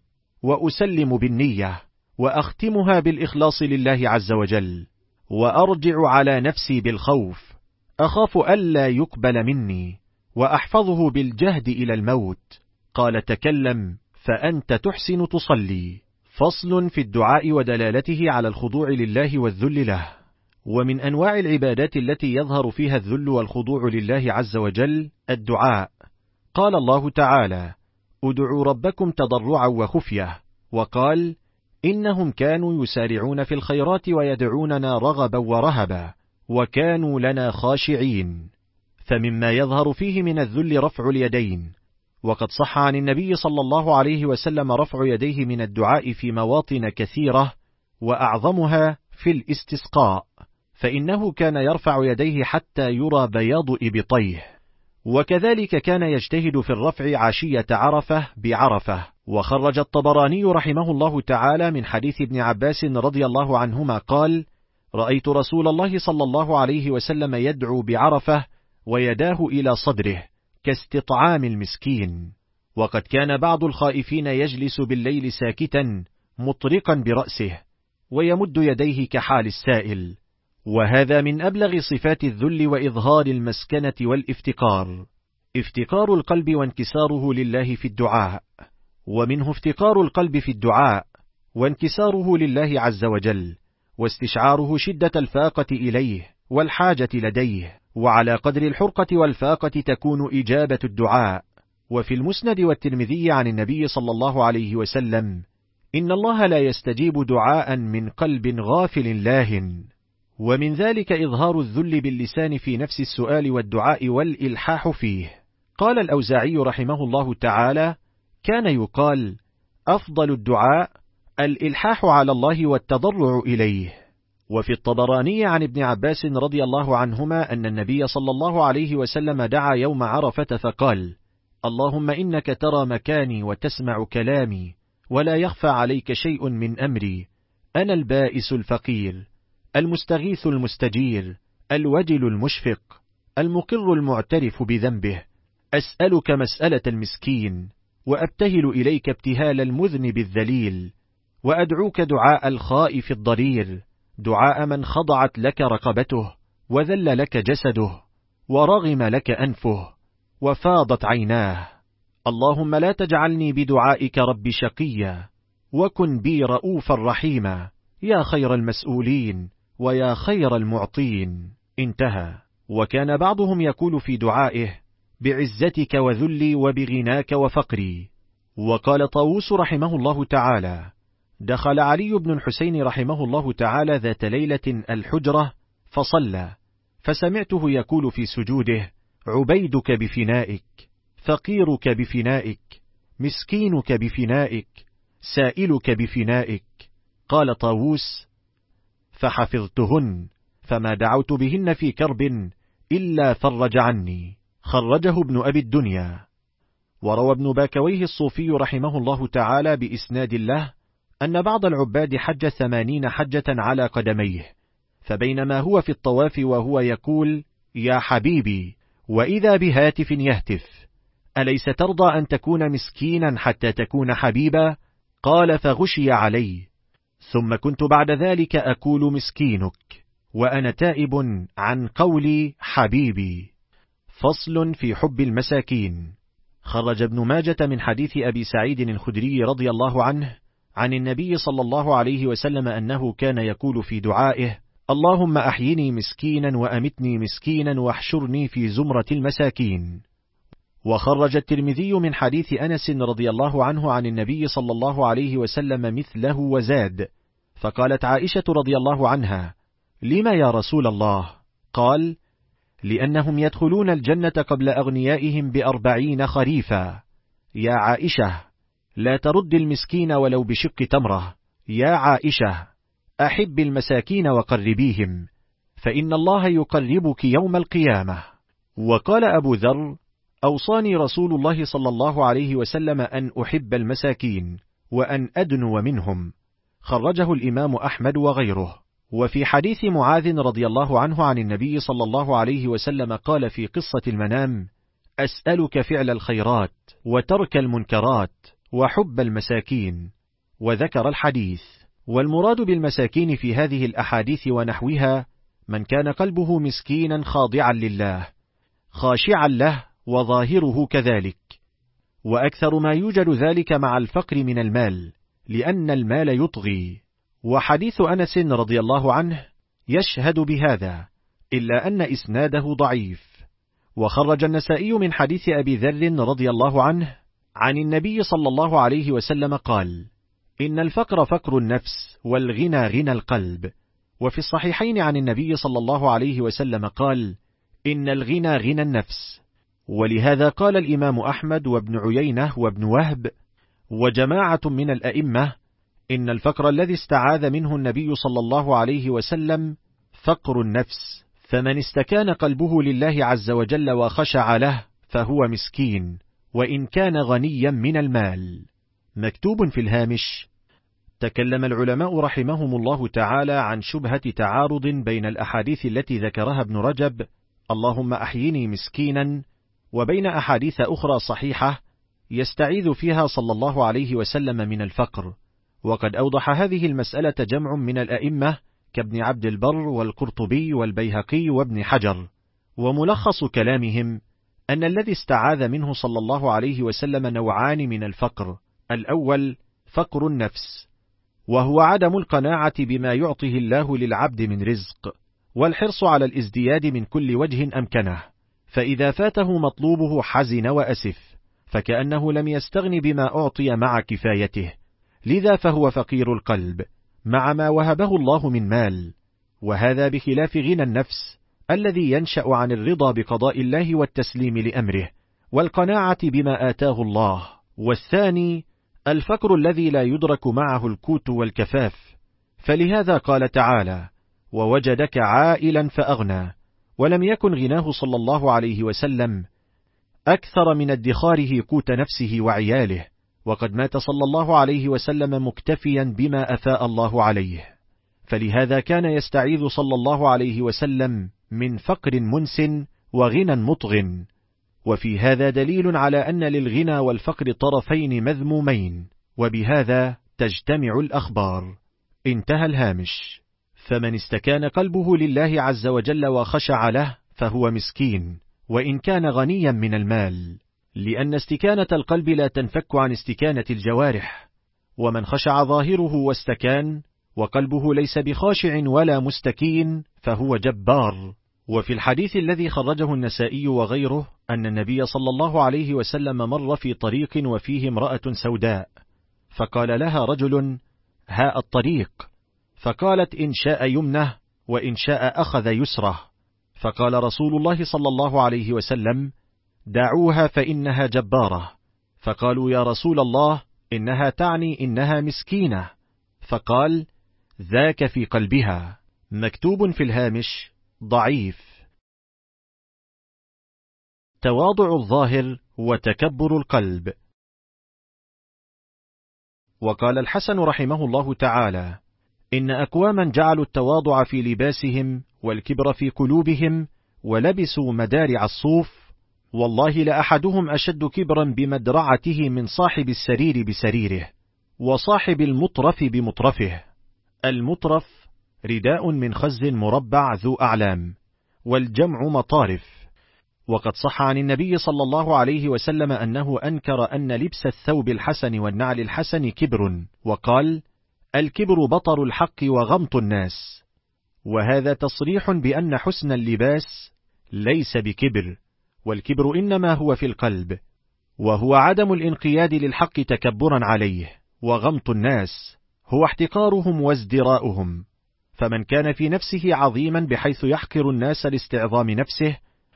وأسلم بالنية، وأختمها بالإخلاص لله عز وجل، وأرجع على نفسي بالخوف، أخاف ألا يقبل مني، وأحفظه بالجهد إلى الموت. قال: تكلم فأنت تحسن تصلي. فصل في الدعاء ودلالته على الخضوع لله والذل له. ومن أنواع العبادات التي يظهر فيها الذل والخضوع لله عز وجل الدعاء. قال الله تعالى: ادعوا ربكم تضرعا وخفية، وقال: إنهم كانوا يسارعون في الخيرات ويدعوننا رغبا ورهبا وكانوا لنا خاشعين. فمما يظهر فيه من الذل رفع اليدين، وقد صح عن النبي صلى الله عليه وسلم رفع يديه من الدعاء في مواطن كثيرة، وأعظمها في الاستسقاء، فإنه كان يرفع يديه حتى يرى بياض إبطيه. وكذلك كان يجتهد في الرفع عشية عرفة بعرفة. وخرج الطبراني رحمه الله تعالى من حديث ابن عباس رضي الله عنهما قال: رأيت رسول الله صلى الله عليه وسلم يدعو بعرفة ويداه إلى صدره كاستطعام المسكين. وقد كان بعض الخائفين يجلس بالليل ساكتا مطرقا برأسه ويمد يديه كحال السائل، وهذا من أبلغ صفات الذل وإظهار المسكنة والافتقار، افتقار القلب وانكساره لله في الدعاء. ومنه افتقار القلب في الدعاء، وانكساره لله عز وجل، واستشعاره شدة الفاقة إليه والحاجة لديه، وعلى قدر الحرقة والفاقة تكون إجابة الدعاء. وفي المسند والترمذي عن النبي صلى الله عليه وسلم: إن الله لا يستجيب دعاء من قلب غافل لاهٍ. ومن ذلك إظهار الذل باللسان في نفس السؤال والدعاء والإلحاح فيه. قال الأوزاعي رحمه الله تعالى: كان يقال: أفضل الدعاء الإلحاح على الله والتضرع إليه. وفي الطبراني عن ابن عباس رضي الله عنهما أن النبي صلى الله عليه وسلم دعا يوم عرفة فقال: اللهم إنك ترى مكاني وتسمع كلامي، ولا يخفى عليك شيء من أمري، أنا البائس الفقير، المستغيث المستجير، الوجل المشفق، المقر المعترف بذنبه، أسألك مسألة المسكين، وأبتهل إليك ابتهال المذنب الذليل، وأدعوك دعاء الخائف الضرير، دعاء من خضعت لك رقبته، وذل لك جسده، ورغم لك أنفه، وفاضت عيناه. اللهم لا تجعلني بدعائك رب شقيا، وكن بي رؤوفا رحيما، يا خير المسؤولين ويا خير المعطين. انتهى. وكان بعضهم يقول في دعائه: بعزتك وذلي وبغناك وفقري. وقال طاووس رحمه الله تعالى: دخل علي بن الحسين رحمه الله تعالى ذات ليلة الحجرة فصلى، فسمعته يقول في سجوده: عبيدك بفنائك، فقيرك بفنائك، مسكينك بفنائك، سائلك بفنائك. قال طاووس: فحفظتهن، فما دعوت بهن في كرب إلا فرج عني. خرجه ابن أبي الدنيا. وروى ابن باكويه الصوفي رحمه الله تعالى بإسناد له أن بعض العباد حج ثمانين حجة على قدميه، فبينما هو في الطواف وهو يقول: يا حبيبي، وإذا بهاتف يهتف: أليس ترضى أن تكون مسكينا حتى تكون حبيبا؟ قال: فغشي علي، ثم كنت بعد ذلك أقول مسكينك، وأنا تائب عن قولي حبيبي. فصل في حب المساكين. خرج ابن ماجة من حديث أبي سعيد الخدري رضي الله عنه عن النبي صلى الله عليه وسلم أنه كان يقول في دعائه: اللهم أحيني مسكينا وأمتني مسكينا واحشرني في زمرة المساكين. وخرج الترمذي من حديث أنس رضي الله عنه عن النبي صلى الله عليه وسلم مثله وزاد. فقالت عائشة رضي الله عنها: لما يا رسول الله؟ قال: لأنهم يدخلون الجنة قبل أغنيائهم بأربعين خريفا. يا عائشة، لا ترد المسكين ولو بشق تمرة. يا عائشة، أحب المساكين وقربيهم، فإن الله يقربك يوم القيامة. وقال أبو ذر: أوصاني رسول الله صلى الله عليه وسلم أن أحب المساكين وأن أدنو منهم. خرجه الإمام أحمد وغيره. وفي حديث معاذ رضي الله عنه عن النبي صلى الله عليه وسلم قال في قصة المنام: أسألك فعل الخيرات وترك المنكرات وحب المساكين. وذكر الحديث. والمراد بالمساكين في هذه الأحاديث ونحوها من كان قلبه مسكينا خاضعا لله خاشعا له وظاهره كذلك، وأكثر ما يوجد ذلك مع الفقر من المال، لأن المال يطغي. وحديث أنس رضي الله عنه يشهد بهذا، إلا أن إسناده ضعيف. وخرج النسائي من حديث أبي ذر رضي الله عنه عن النبي صلى الله عليه وسلم قال: إن الفقر فقر النفس، والغنى غنى القلب. وفي الصحيحين عن النبي صلى الله عليه وسلم قال: إن الغنى غنى النفس. ولهذا قال الإمام أحمد وابن عيينة وابن وهب وجماعة من الأئمة: إن الفقر الذي استعاذ منه النبي صلى الله عليه وسلم فقر النفس، فمن استكان قلبه لله عز وجل وخشع له فهو مسكين، وإن كان غنيا من المال. مكتوب في الهامش: تكلم العلماء رحمهم الله تعالى عن شبهة تعارض بين الأحاديث التي ذكرها ابن رجب: اللهم أحيني مسكينا، وبين أحاديث أخرى صحيحة يستعيذ فيها صلى الله عليه وسلم من الفقر. وقد أوضح هذه المسألة جمع من الأئمة كابن عبد البر والقرطبي والبيهقي وابن حجر. وملخص كلامهم أن الذي استعاذ منه صلى الله عليه وسلم نوعان من الفقر: الأول فقر النفس، وهو عدم القناعة بما يعطيه الله للعبد من رزق، والحرص على الازدياد من كل وجه أمكنه، فإذا فاته مطلوبه حزن وأسف، فكأنه لم يستغن بما أعطي مع كفايته، لذا فهو فقير القلب مع ما وهبه الله من مال، وهذا بخلاف غنى النفس الذي ينشأ عن الرضا بقضاء الله والتسليم لأمره، والقناعة بما آتاه الله. والثاني الفقر الذي لا يدرك معه الكوت والكفاف، فلهذا قال تعالى: ووجدك عائلا فأغنى، ولم يكن غناه صلى الله عليه وسلم أكثر من ادخاره قوت نفسه وعياله، وقد مات صلى الله عليه وسلم مكتفيا بما أفاء الله عليه، فلهذا كان يستعيذ صلى الله عليه وسلم من فقر منس وغنى مطغ. وفي هذا دليل على أن للغنى والفقر طرفين مذمومين، وبهذا تجتمع الأخبار. انتهى الهامش. فمن استكان قلبه لله عز وجل وخشع له فهو مسكين، وإن كان غنيا من المال، لأن استكانة القلب لا تنفك عن استكانة الجوارح. ومن خشع ظاهره واستكان وقلبه ليس بخاشع ولا مستكين فهو جبار. وفي الحديث الذي خرجه النسائي وغيره أن النبي صلى الله عليه وسلم مر في طريق وفيه امرأة سوداء، فقال لها رجل: هاء الطريق، فقالت: إن شاء يمنه وإن شاء أخذ يسره، فقال رسول الله صلى الله عليه وسلم: دعوها فإنها جبارة. فقالوا: يا رسول الله، إنها تعني إنها مسكينة، فقال: ذاك في قلبها. مكتوب في الهامش: ضعيف. تواضع الظاهر وتكبر القلب. وقال الحسن رحمه الله تعالى: إن أقواما جعلوا التواضع في لباسهم والكبر في قلوبهم، ولبسوا مدارع الصوف، والله لأحدهم أشد كبرا بمدرعته من صاحب السرير بسريره، وصاحب المطرف بمطرفه. المطرف رداء من خز مربع ذو أعلام، والجمع مطارف. وقد صح عن النبي صلى الله عليه وسلم أنه أنكر أن لبس الثوب الحسن والنعل الحسن كبر، وقال: الكبر بطر الحق وغمط الناس. وهذا تصريح بأن حسن اللباس ليس بكبر، والكبر إنما هو في القلب، وهو عدم الانقياد للحق تكبرا عليه، وغمط الناس هو احتقارهم وازدراؤهم. فمن كان في نفسه عظيما بحيث يحقر الناس لاستعظام نفسه،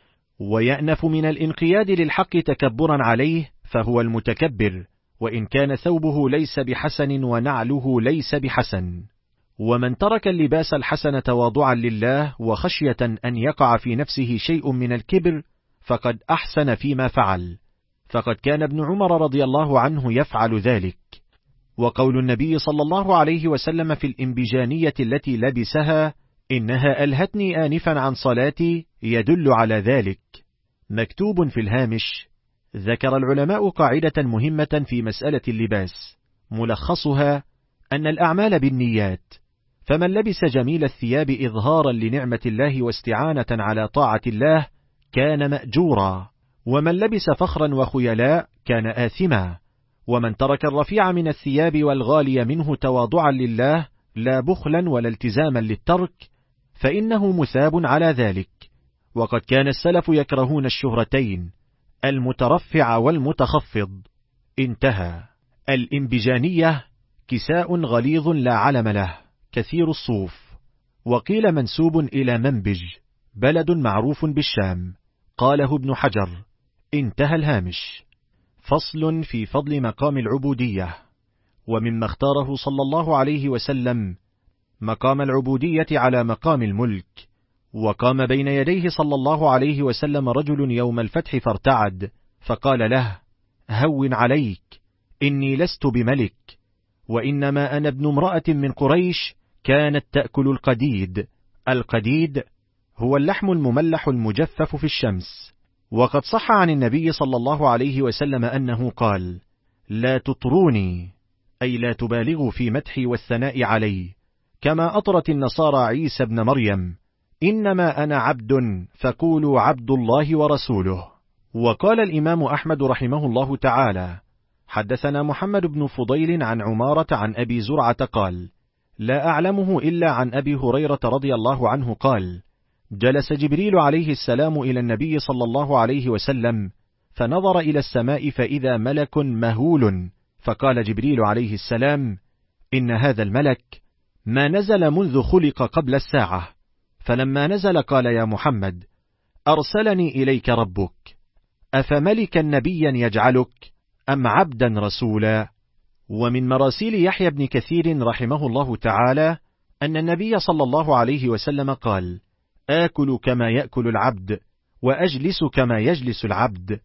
ويأنف من الانقياد للحق تكبرا عليه، فهو المتكبر، وإن كان ثوبه ليس بحسن ونعله ليس بحسن. ومن ترك اللباس الحسن تواضعا لله وخشية أن يقع في نفسه شيء من الكبر، فقد أحسن فيما فعل، فقد كان ابن عمر رضي الله عنه يفعل ذلك. وقول النبي صلى الله عليه وسلم في الإنبجانية التي لبسها: إنها ألهتني آنفا عن صلاتي، يدل على ذلك. مكتوب في الهامش: ذكر العلماء قاعدة مهمة في مسألة اللباس، ملخصها أن الأعمال بالنيات، فمن لبس جميل الثياب إظهارا لنعمة الله واستعانة على طاعة الله كان مأجورا، ومن لبس فخرا وخيلاء كان آثما، ومن ترك الرفيع من الثياب والغالي منه تواضعا لله لا بخلا ولا التزاما للترك فإنه مثاب على ذلك. وقد كان السلف يكرهون الشهرتين، المترفع والمتخفض. انتهى. الإنبجانية كساء غليظ لا علم له، كثير الصوف، وقيل منسوب إلى منبج، بلد معروف بالشام. قاله ابن حجر. انتهى الهامش. فصل في فضل مقام العبودية. ومما اختاره صلى الله عليه وسلم مقام العبودية على مقام الملك. وقام بين يديه صلى الله عليه وسلم رجل يوم الفتح فارتعد، فقال له: هون عليك، إني لست بملك، وإنما أنا ابن امرأة من قريش كانت تأكل القديد. القديد هو اللحم المملح المجفف في الشمس. وقد صح عن النبي صلى الله عليه وسلم أنه قال: لا تطروني، أي لا تبالغوا في مدحي والثناء علي، كما أطرت النصارى عيسى ابن مريم: إنما أنا عبد فقولوا عبد الله ورسوله. وقال الإمام أحمد رحمه الله تعالى: حدثنا محمد بن فضيل عن عمارة عن أبي زرعة قال: لا أعلمه إلا عن أبي هريرة رضي الله عنه قال: جلس جبريل عليه السلام إلى النبي صلى الله عليه وسلم، فنظر إلى السماء فإذا ملك مهول، فقال جبريل عليه السلام: إن هذا الملك ما نزل منذ خلق قبل الساعة. فلما نزل قال: يا محمد، أرسلني إليك ربك، أفملكا نبيا يجعلك أم عبدا رسولا؟ ومن مراسيل يحيى بن كثير رحمه الله تعالى أن النبي صلى الله عليه وسلم قال: آكل كما يأكل العبد، وأجلس كما يجلس العبد،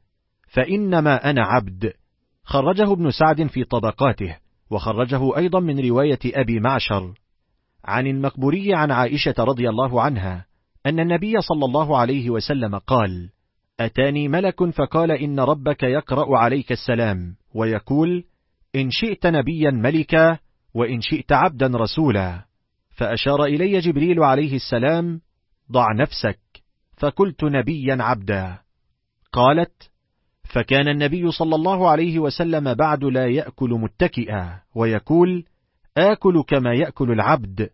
فإنما أنا عبد. خرجه ابن سعد في طبقاته، وخرجه أيضا من رواية أبي معشر عن المقبوري عن عائشة رضي الله عنها أن النبي صلى الله عليه وسلم قال: أتاني ملك فقال: إن ربك يقرأ عليك السلام ويقول: إن شئت نبيا ملكا، وإن شئت عبدا رسولا. فأشار إلي جبريل عليه السلام: ضع نفسك. فقلت: نبيا عبدا. قالت: فكان النبي صلى الله عليه وسلم بعد لا يأكل متكئا، ويقول: آكل كما يأكل العبد،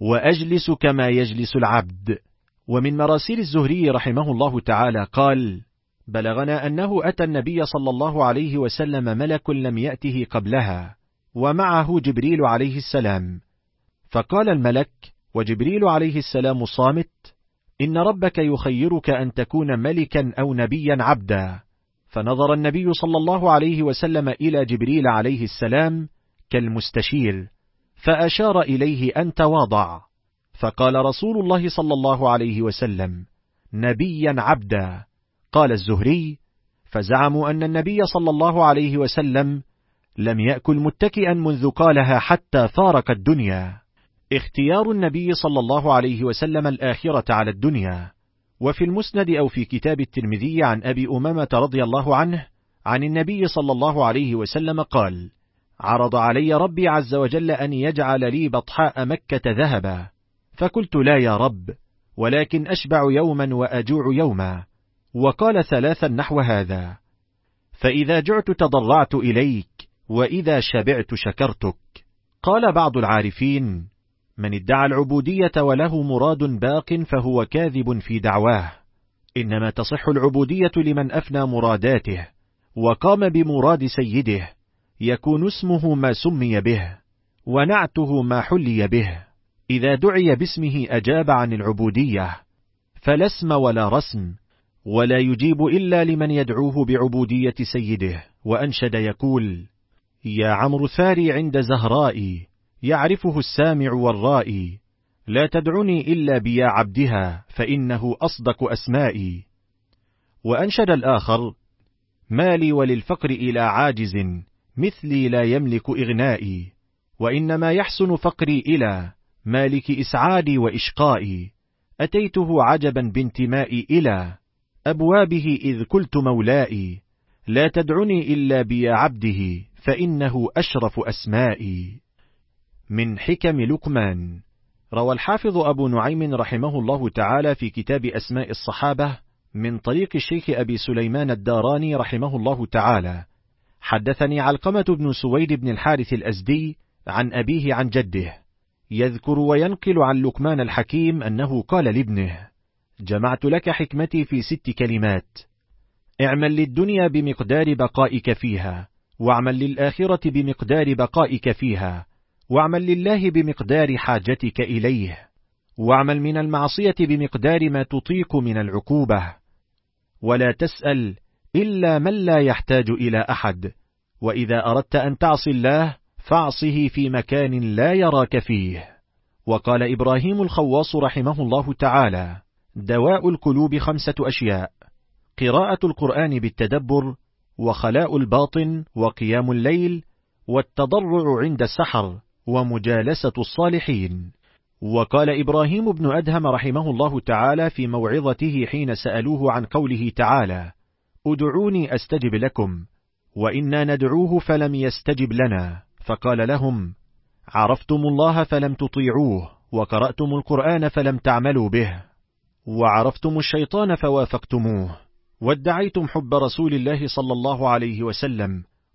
وأجلس كما يجلس العبد. ومن مراسيل الزهري رحمه الله تعالى قال: بلغنا أنه أتى النبي صلى الله عليه وسلم ملك لم يأته قبلها، ومعه جبريل عليه السلام، فقال الملك وجبريل عليه السلام صامت: إن ربك يخيرك أن تكون ملكا أو نبيا عبدا. فنظر النبي صلى الله عليه وسلم إلى جبريل عليه السلام كالمستشير، فأشار إليه أن تواضع، فقال رسول الله صلى الله عليه وسلم: نبيا عبدا. قال الزهري: فزعموا أن النبي صلى الله عليه وسلم لم يأكل متكئا منذ قالها حتى فارق الدنيا. اختيار النبي صلى الله عليه وسلم الآخرة على الدنيا. وفي المسند أو في كتاب الترمذي عن أبي أمامة رضي الله عنه عن النبي صلى الله عليه وسلم قال: عرض علي ربي عز وجل أن يجعل لي بطحاء مكة ذهبا، فقلت: لا يا رب، ولكن أشبع يوما وأجوع يوما. وقال ثلاثا نحو هذا: فإذا جعت تضرعت إليك، وإذا شبعت شكرتك. قال بعض العارفين: من ادعى العبودية وله مراد باق فهو كاذب في دعواه، إنما تصح العبودية لمن أفنى مراداته وقام بمراد سيده، يكون اسمه ما سمي به، ونعته ما حلي به. إذا دعي باسمه أجاب عن العبودية، فلا اسم ولا رسم، ولا يجيب إلا لمن يدعوه بعبودية سيده. وأنشد يقول: يا عمرو ثاري عند زهرائي، يعرفه السامع والرائي، لا تدعني إلا بيا عبدها، فإنه أصدق أسمائي. وأنشد الآخر: مالي وللفقر إلى عاجز، مثلي لا يملك إغنائي، وإنما يحسن فقري إلى مالك إسعادي وإشقائي، أتيته عجبا بانتمائي إلى أبوابه إذ قلت مولائي، لا تدعني إلا بيا عبده، فإنه أشرف أسمائي. من حكم لقمان. روى الحافظ أبو نعيم رحمه الله تعالى في كتاب أسماء الصحابة من طريق الشيخ أبي سليمان الداراني رحمه الله تعالى: حدثني علقمة بن سويد بن الحارث الأزدي عن أبيه عن جده، يذكر وينقل عن لقمان الحكيم أنه قال لابنه: جمعت لك حكمتي في ست كلمات: اعمل للدنيا بمقدار بقائك فيها، واعمل للآخرة بمقدار بقائك فيها، واعمل لله بمقدار حاجتك إليه، واعمل من المعصية بمقدار ما تطيق من العقوبة، ولا تسأل إلا من لا يحتاج إلى أحد، وإذا أردت أن تعصي الله فاعصه في مكان لا يراك فيه. وقال إبراهيم الخواص رحمه الله تعالى: دواء القلوب خمسة أشياء: قراءة القرآن بالتدبر، وخلاء الباطن، وقيام الليل، والتضرع عند السحر، ومجالسة الصالحين. وقال إبراهيم بن أدهم رحمه الله تعالى في موعظته حين سألوه عن قوله تعالى: ادعوني أستجب لكم، وإنا ندعوه فلم يستجب لنا، فقال لهم: عرفتم الله فلم تطيعوه، وقرأتم القرآن فلم تعملوا به، وعرفتم الشيطان فوافقتموه، وادعيتم حب رسول الله صلى الله عليه وسلم،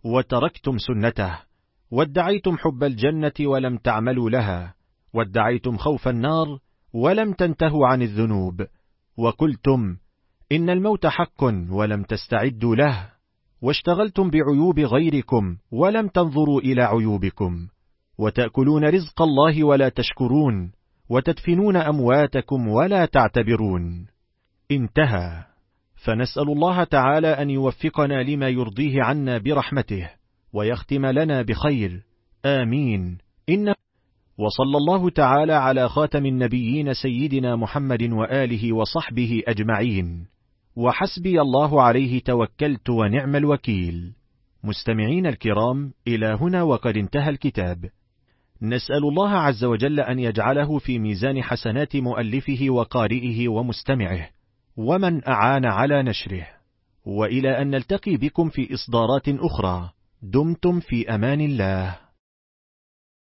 وتركتم سنته، وادعيتم حب الجنة ولم تعملوا لها، وادعيتم خوف النار ولم تنتهوا عن الذنوب، وقلتم إن الموت حق ولم تستعدوا له، واشتغلتم بعيوب غيركم ولم تنظروا إلى عيوبكم، وتأكلون رزق الله ولا تشكرون، وتدفنون أمواتكم ولا تعتبرون. انتهى. فنسأل الله تعالى أن يوفقنا لما يرضيه عنا برحمته، ويختم لنا بخير، آمين. إن وصلى الله تعالى على خاتم النبيين سيدنا محمد وآله وصحبه أجمعين. وحسبي الله عليه توكلت ونعم الوكيل. مستمعين الكرام، إلى هنا وقد انتهى الكتاب. نسأل الله عز وجل أن يجعله في ميزان حسنات مؤلفه وقارئه ومستمعه، ومن أعان على نشره. وإلى أن نلتقي بكم في إصدارات أخرى، دمتم في أمان الله.